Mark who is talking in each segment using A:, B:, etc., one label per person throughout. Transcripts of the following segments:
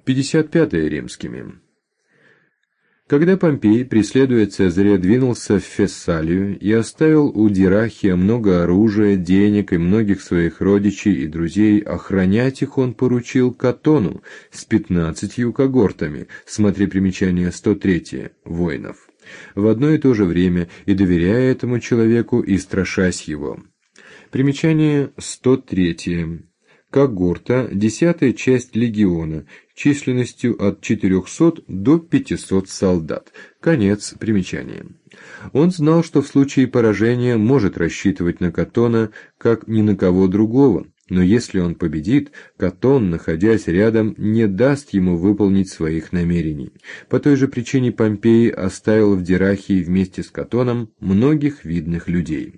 A: 55 римскими. Когда Помпей, преследуя Цезаря, двинулся в Фессалию и оставил у Дирахия много оружия, денег и многих своих родичей и друзей, охранять их он поручил Катону с 15 когортами, смотри примечание 103, воинов, в одно и то же время, и доверяя этому человеку и страшась его. Примечание 103. Когорта – 10-я часть легиона, численностью от 400 до 500 солдат. Конец примечания. Он знал, что в случае поражения может рассчитывать на Катона как ни на кого другого, но если он победит, Катон, находясь рядом, не даст ему выполнить своих намерений. По той же причине Помпей оставил в Дирахии вместе с Катоном многих видных людей.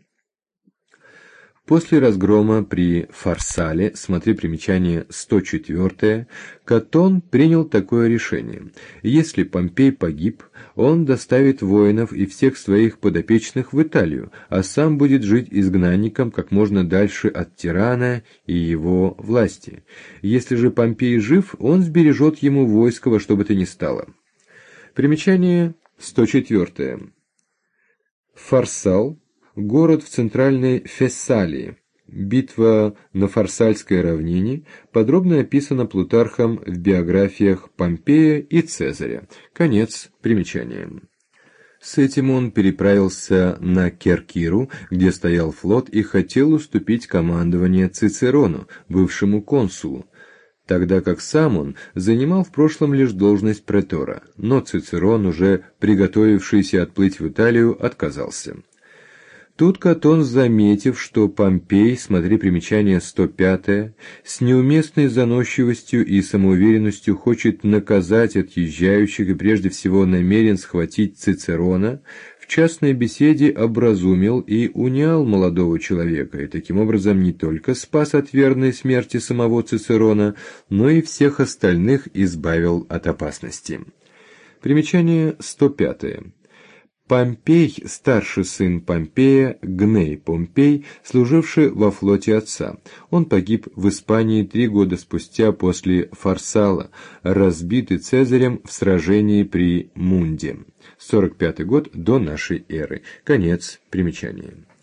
A: После разгрома при Фарсале, смотри примечание 104, Катон принял такое решение. Если Помпей погиб, он доставит воинов и всех своих подопечных в Италию, а сам будет жить изгнанником как можно дальше от тирана и его власти. Если же Помпей жив, он сбережет ему войско во что бы то ни стало. Примечание 104. Фарсал. Город в центральной Фессалии. Битва на Фарсальской равнине подробно описана Плутархом в биографиях Помпея и Цезаря. Конец примечания. С этим он переправился на Керкиру, где стоял флот, и хотел уступить командование Цицерону, бывшему консулу, тогда как сам он занимал в прошлом лишь должность претора, но Цицерон, уже приготовившийся отплыть в Италию, отказался. Тут Катон, заметив, что Помпей, смотри примечание 105, с неуместной заносчивостью и самоуверенностью хочет наказать отъезжающих и прежде всего намерен схватить Цицерона, в частной беседе образумил и унял молодого человека, и таким образом не только спас от верной смерти самого Цицерона, но и всех остальных избавил от опасности. Примечание 105. Помпей, старший сын Помпея, Гней Помпей, служивший во флоте отца. Он погиб в Испании 3 года спустя после Фарсала, разбитый Цезарем в сражении при Мунде. 45 год до нашей эры. Конец примечания.